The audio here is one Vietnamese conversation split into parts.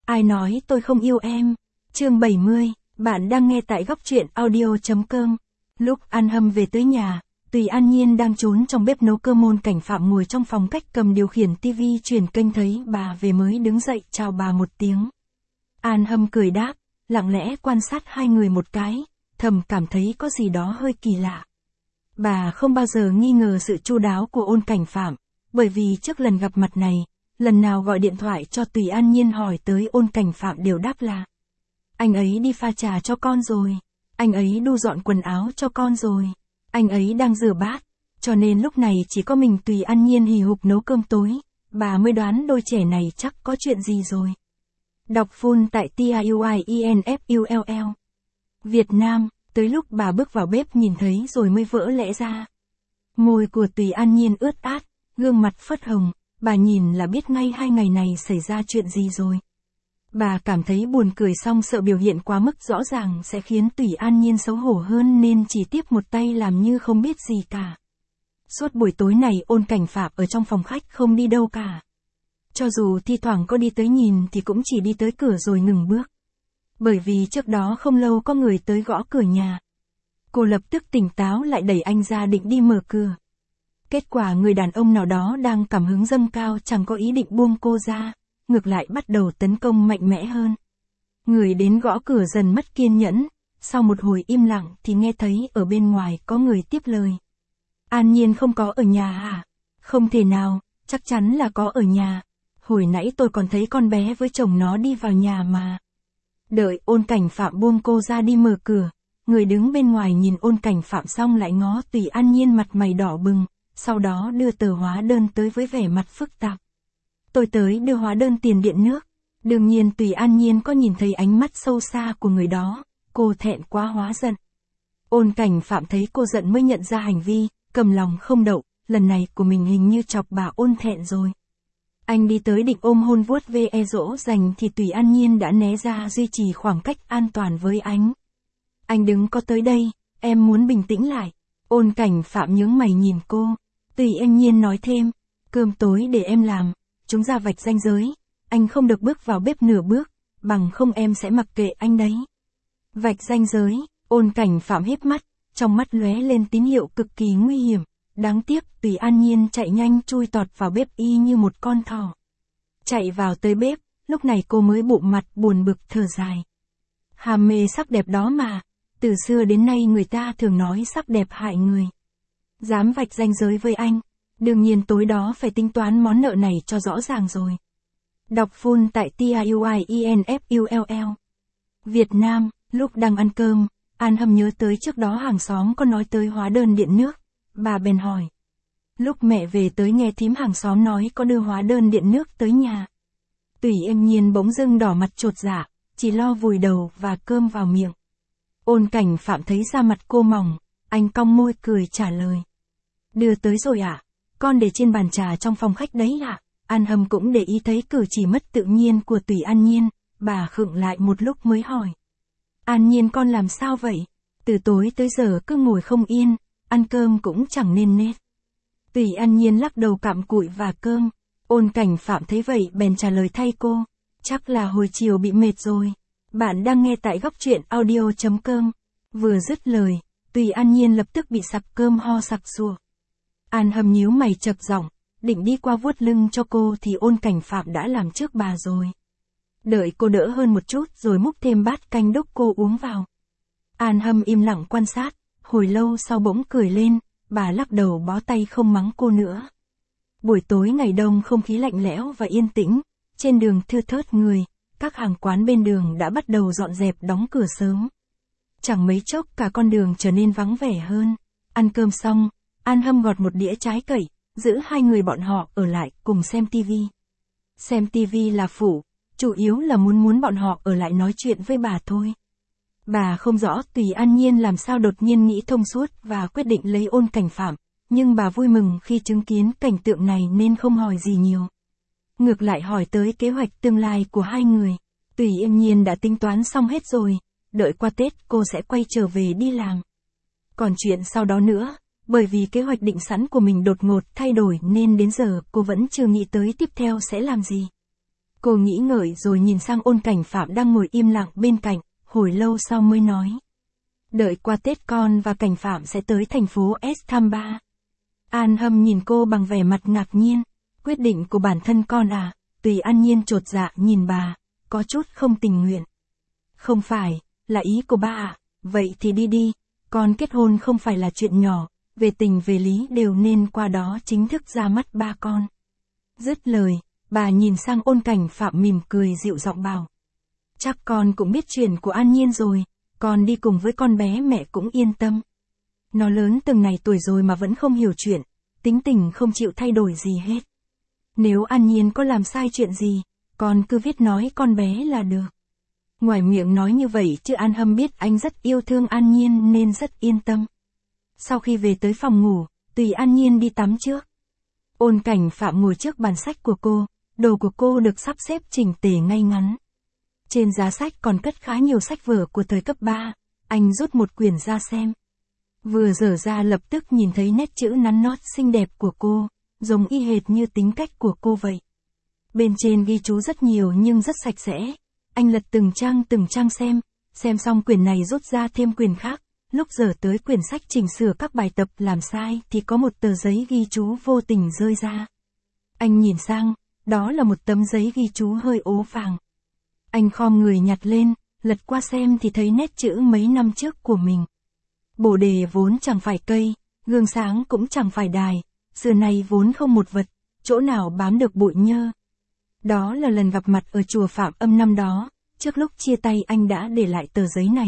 Ai nói tôi không yêu em? Chương 70, bạn đang nghe tại góc truyện audio.com. Lúc An Hâm về tới nhà, Tùy An Nhiên đang trốn trong bếp nấu cơm. Ôn Cảnh Phạm ngồi trong phòng khách cầm điều khiển tivi chuyển kênh, thấy bà về mới đứng dậy chào bà một tiếng. An Hâm cười đáp, lặng lẽ quan sát hai người một cái, thầm cảm thấy có gì đó hơi kỳ lạ. Bà không bao giờ nghi ngờ sự chu đáo của Ôn Cảnh Phạm, bởi vì trước lần gặp mặt này, lần nào gọi điện thoại cho Tùy An Nhiên hỏi tới, Ôn Cảnh Phạm đều đáp là anh ấy đi pha trà cho con rồi, anh ấy thu dọn quần áo cho con rồi, anh ấy đang rửa bát, cho nên lúc này chỉ có mình Tùy An Nhiên hì hục nấu cơm tối, bà mới đoán đôi trẻ này chắc có chuyện gì rồi. Đọc full tại TIUIENFULL. Việt Nam, tới lúc bà bước vào bếp nhìn thấy rồi mới vỡ lẽ ra. Môi của Tùy An Nhiên ướt át, gương mặt phớt hồng, bà nhìn là biết ngay hai ngày này xảy ra chuyện gì rồi. Bà cảm thấy buồn cười, xong sợ biểu hiện quá mức rõ ràng sẽ khiến Tùy An Nhiên xấu hổ hơn nên chỉ tiếp một tay làm như không biết gì cả. Suốt buổi tối này Ôn Cảnh Phạm ở trong phòng khách không đi đâu cả. Cho dù thi thoảng có đi tới nhìn thì cũng chỉ đi tới cửa rồi ngừng bước. Bởi vì trước đó không lâu có người tới gõ cửa nhà. Cô lập tức tỉnh táo lại đẩy anh ra định đi mở cửa. Kết quả người đàn ông nào đó đang cảm hứng dâng cao chẳng có ý định buông cô ra, ngược lại bắt đầu tấn công mạnh mẽ hơn. Người đến gõ cửa dần mất kiên nhẫn, sau một hồi im lặng thì nghe thấy ở bên ngoài có người tiếp lời. An Nhiên không có ở nhà à? Không thể nào, chắc chắn là có ở nhà. Hồi nãy tôi còn thấy con bé với chồng nó đi vào nhà mà. Đợi Ôn Cảnh Phạm buông cô ra đi mở cửa, người đứng bên ngoài nhìn Ôn Cảnh Phạm xong lại ngó Tùy An Nhiên mặt mày đỏ bừng, sau đó đưa tờ hóa đơn tới với vẻ mặt phức tạp. Tôi tới đưa hóa đơn tiền điện nước. Đương nhiên Tùy An Nhiên có nhìn thấy ánh mắt sâu xa của người đó, cô thẹn quá hóa giận. Ôn Cảnh Phạm thấy cô giận mới nhận ra hành vi, cầm lòng không đậu, lần này của mình hình như chọc bà Ôn thẹn rồi. Anh đi tới định ôm hôn vuốt ve dỗ dành thì Tùy An Nhiên đã né ra duy trì khoảng cách an toàn với anh. Anh đừng có tới đây, em muốn bình tĩnh lại. Ôn Cảnh Phạm nhướng mày nhìn cô. Tùy An Nhiên nói thêm, cơm tối để em làm, chúng ra vạch ranh giới, anh không được bước vào bếp nửa bước, bằng không em sẽ mặc kệ anh đấy. Vạch ranh giới, Ôn Cảnh Phạm híp mắt, trong mắt lóe lên tín hiệu cực kỳ nguy hiểm. Đáng tiếc Tùy An Nhiên chạy nhanh chui tọt vào bếp y như một con thỏ. Chạy vào tới bếp, lúc này cô mới bụng mặt buồn bực thở dài. Ham mê sắc đẹp đó mà, từ xưa đến nay người ta thường nói sắc đẹp hại người. Dám vạch ranh giới với anh, đương nhiên tối đó phải tính toán món nợ này cho rõ ràng rồi. Đọc full tại TIUIENFULL. Việt Nam, lúc đang ăn cơm, An Hâm nhớ tới trước đó hàng xóm có nói tới hóa đơn điện nước. Bà bèn hỏi. Lúc mẹ về tới nghe thím hàng xóm nói có đưa hóa đơn điện nước tới nhà. Tùy An Nhiên bỗng dưng đỏ mặt chột dạ, chỉ lo vùi đầu và cơm vào miệng. Ôn Cảnh Phạm thấy da mặt cô mỏng, anh cong môi cười trả lời. Đưa tới rồi ạ, con để trên bàn trà trong phòng khách đấy ạ. An Hâm cũng để ý thấy cử chỉ mất tự nhiên của Tùy An Nhiên, bà khựng lại một lúc mới hỏi. An Nhiên con làm sao vậy? Từ tối tới giờ cứ ngồi không yên, ăn cơm cũng chẳng nên nết. Tùy An Nhiên lắc đầu cặm cụi và cơm. Ôn Cảnh Phạm thấy vậy bèn trả lời thay cô. Chắc là hồi chiều bị mệt rồi. Bạn đang nghe tại góc truyện audio.com. Vừa dứt lời, Tùy An Nhiên lập tức bị sặc cơm ho sặc sụa. An Hâm nhíu mày chậc giọng, định đi qua vuốt lưng cho cô thì Ôn Cảnh Phạm đã làm trước bà rồi. Đợi cô đỡ hơn một chút rồi múc thêm bát canh đúc cô uống vào. An Hâm im lặng quan sát, hồi lâu sau bỗng cười lên, bà lắc đầu bó tay không mắng cô nữa. Buổi tối ngày đông không khí lạnh lẽo và yên tĩnh, trên đường thưa thớt người, các hàng quán bên đường đã bắt đầu dọn dẹp đóng cửa sớm. Chẳng mấy chốc cả con đường trở nên vắng vẻ hơn. Ăn cơm xong, An Hâm gọt một đĩa trái cẩy, giữ hai người bọn họ ở lại cùng xem tivi. Xem tivi là phụ, chủ yếu là muốn bọn họ ở lại nói chuyện với bà thôi. Bà không rõ Tùy An Nhiên làm sao đột nhiên nghĩ thông suốt và quyết định lấy Ôn Cảnh Phạm, nhưng bà vui mừng khi chứng kiến cảnh tượng này nên không hỏi gì nhiều. Ngược lại hỏi tới kế hoạch tương lai của hai người. Tùy An Nhiên đã tính toán xong hết rồi, đợi qua Tết cô sẽ quay trở về đi làm. Còn chuyện sau đó nữa, bởi vì kế hoạch định sẵn của mình đột ngột thay đổi nên đến giờ cô vẫn chưa nghĩ tới tiếp theo sẽ làm gì. Cô nghĩ ngợi rồi nhìn sang Ôn Cảnh Phạm đang ngồi im lặng bên cạnh, hồi lâu sau mới nói. Đợi qua Tết con và Cảnh Phạm sẽ tới thành phố S thăm ba. An Hâm nhìn cô bằng vẻ mặt ngạc nhiên. Quyết định của bản thân con à? Tùy An Nhiên chột dạ nhìn bà, có chút không tình nguyện. Không phải, là ý của ba à? Vậy thì đi đi, con kết hôn không phải là chuyện nhỏ, về tình về lý đều nên qua đó chính thức ra mắt ba con. Dứt lời, bà nhìn sang Ôn Cảnh Phạm mỉm cười dịu giọng bảo. Chắc con cũng biết chuyện của An Nhiên rồi, con đi cùng với con bé mẹ cũng yên tâm. Nó lớn từng này tuổi rồi mà vẫn không hiểu chuyện, tính tình không chịu thay đổi gì hết. Nếu An Nhiên có làm sai chuyện gì, con cứ viết nói con bé là được. Ngoài miệng nói như vậy chứ An Hâm biết anh rất yêu thương An Nhiên nên rất yên tâm. Sau khi về tới phòng ngủ, Tùy An Nhiên đi tắm trước. Ôn Cảnh Phạm ngồi trước bàn sách của cô, đồ của cô được sắp xếp chỉnh tề ngay ngắn. Trên giá sách còn cất khá nhiều sách vở của thời cấp 3, anh rút một quyển ra xem. Vừa dở ra lập tức nhìn thấy nét chữ nắn nót xinh đẹp của cô, giống y hệt như tính cách của cô vậy. Bên trên ghi chú rất nhiều nhưng rất sạch sẽ. Anh lật từng trang xem xong quyển này rút ra thêm quyển khác. Lúc dở tới quyển sách chỉnh sửa các bài tập làm sai thì có một tờ giấy ghi chú vô tình rơi ra. Anh nhìn sang, đó là một tấm giấy ghi chú hơi ố vàng. Anh khom người nhặt lên, lật qua xem thì thấy nét chữ mấy năm trước của mình. Bổ đề vốn chẳng phải cây, gương sáng cũng chẳng phải đài, xưa nay vốn không một vật, chỗ nào bám được bụi nhơ. Đó là lần gặp mặt ở chùa Phạm Âm năm đó, trước lúc chia tay anh đã để lại tờ giấy này.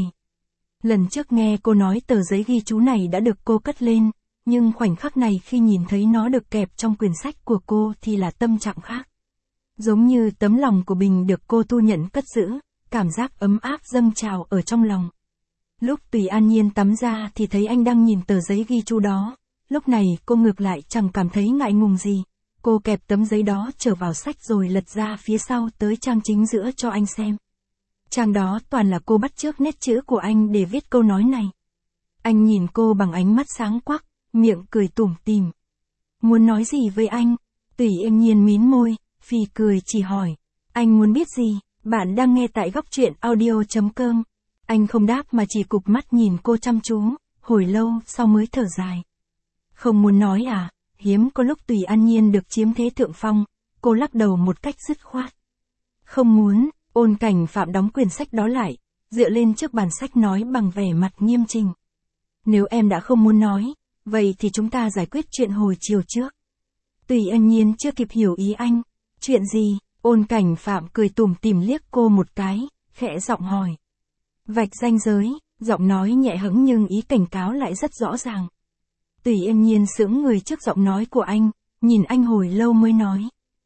Lần trước nghe cô nói tờ giấy ghi chú này đã được cô cất lên, nhưng khoảnh khắc này khi nhìn thấy nó được kẹp trong quyển sách của cô thì là tâm trạng khác. Giống như tấm lòng của Bình được cô thu nhận cất giữ, cảm giác ấm áp dâng trào ở trong lòng. Lúc Tùy An Nhiên tắm ra thì thấy anh đang nhìn tờ giấy ghi chú đó, lúc này cô ngược lại chẳng cảm thấy ngại ngùng gì. Cô kẹp tấm giấy đó trở vào sách rồi lật ra phía sau tới trang chính giữa cho anh xem. Trang đó toàn là cô bắt chước nét chữ của anh để viết câu nói này. Anh nhìn cô bằng ánh mắt sáng quắc, miệng cười tủm tỉm. Muốn nói gì với anh? Tùy An Nhiên mím môi, phì cười chỉ hỏi. Anh muốn biết gì? Bạn đang nghe tại Góc Truyện Audio.com. Anh không đáp mà chỉ cụp mắt nhìn cô chăm chú, hồi lâu sau mới thở dài. Không muốn nói à? Hiếm có lúc Tùy An Nhiên được chiếm thế thượng phong, cô lắc đầu một cách dứt khoát. Không muốn. Ôn Cảnh Phạm đóng quyển sách đó lại, dựa lên trước bàn sách nói bằng vẻ mặt nghiêm chỉnh. Nếu em đã không muốn nói, vậy thì chúng ta giải quyết chuyện hồi chiều trước. Tùy An Nhiên chưa kịp hiểu ý anh. Chuyện gì? Ôn Cảnh Phạm cười tủm tỉm liếc cô một cái, khẽ giọng hỏi. Vạch ranh giới, giọng nói nhẹ hững nhưng ý cảnh cáo lại rất rõ ràng. Tùy An Nhiên sững người trước giọng nói của anh, nhìn anh hồi lâu mới nói.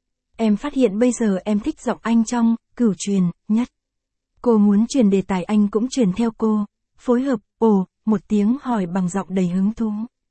Em phát hiện bây giờ em thích giọng anh trong Cửu Truyền nhất. Cô muốn truyền đề tài anh cũng truyền theo cô, phối hợp, một tiếng hỏi bằng giọng đầy hứng thú.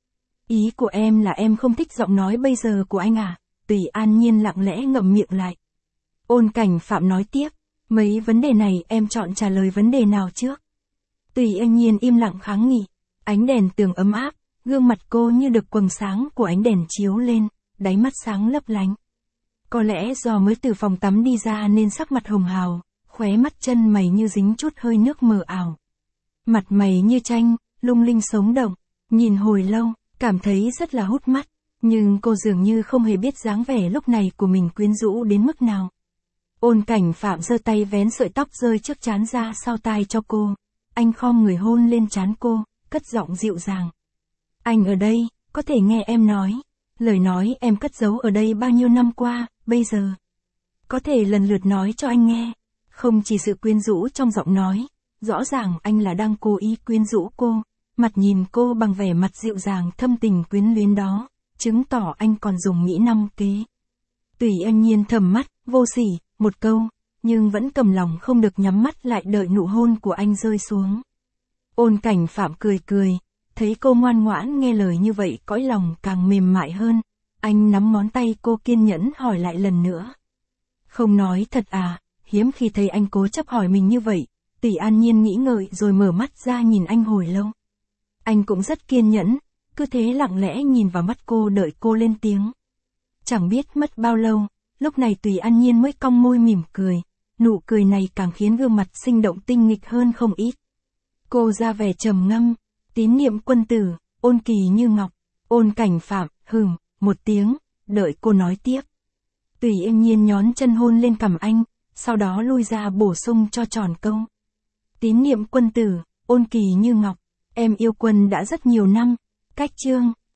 Ý của em là em không thích giọng nói bây giờ của anh à? Tùy An Nhiên lặng lẽ ngậm miệng lại. Ôn Cảnh Phạm nói tiếp, mấy vấn đề này em chọn trả lời vấn đề nào trước? Tùy An Nhiên im lặng kháng nghị, ánh đèn tường ấm áp, gương mặt cô như được quầng sáng của ánh đèn chiếu lên, đáy mắt sáng lấp lánh. Có lẽ do mới từ phòng tắm đi ra nên sắc mặt hồng hào, khóe mắt chân mày như dính chút hơi nước mờ ảo. Mặt mày như tranh, lung linh sống động, nhìn hồi lâu, cảm thấy rất là hút mắt, nhưng cô dường như không hề biết dáng vẻ lúc này của mình quyến rũ đến mức nào. Ôn Cảnh Phạm giơ tay vén sợi tóc rơi trước trán ra sau tai cho cô, anh khom người hôn lên trán cô, cất giọng dịu dàng. Anh ở đây, có thể nghe em nói. Lời nói em cất giấu ở đây bao nhiêu năm qua, bây giờ có thể lần lượt nói cho anh nghe. Không chỉ sự quyến rũ trong giọng nói, rõ ràng anh là đang cố ý quyến rũ cô, mặt nhìn cô bằng vẻ mặt dịu dàng thâm tình quyến luyến đó, chứng tỏ anh còn dùng mỹ năm kế. Tùy An Nhiên thầm mắt, vô sỉ, một câu, nhưng vẫn cầm lòng không được nhắm mắt lại đợi nụ hôn của anh rơi xuống. Ôn Cảnh Phạm cười cười. Thấy cô ngoan ngoãn nghe lời như vậy cõi lòng càng mềm mại hơn, anh nắm ngón tay cô kiên nhẫn hỏi lại lần nữa. Không nói thật à? Hiếm khi thấy anh cố chấp hỏi mình như vậy. Tùy An Nhiên nghĩ ngợi rồi mở mắt ra nhìn anh hồi lâu. Anh cũng rất kiên nhẫn, cứ thế lặng lẽ nhìn vào mắt cô đợi cô lên tiếng. Chẳng biết mất bao lâu, Lúc này Tùy An Nhiên mới cong môi mỉm cười, nụ cười này càng khiến gương mặt sinh động tinh nghịch hơn không ít. Cô ra vẻ trầm ngâm, Tín Niệm Quân tử, Ôn Kỳ Như Ngọc, Ôn Cảnh Phạm, một tiếng, đợi cô nói tiếp. Tùy An Nhiên nhón chân hôn lên cằm anh, sau đó lui ra bổ sung cho tròn câu. Tín Niệm Quân tử, Ôn Kỳ Như Ngọc, em yêu Quân đã rất nhiều năm, cách chương.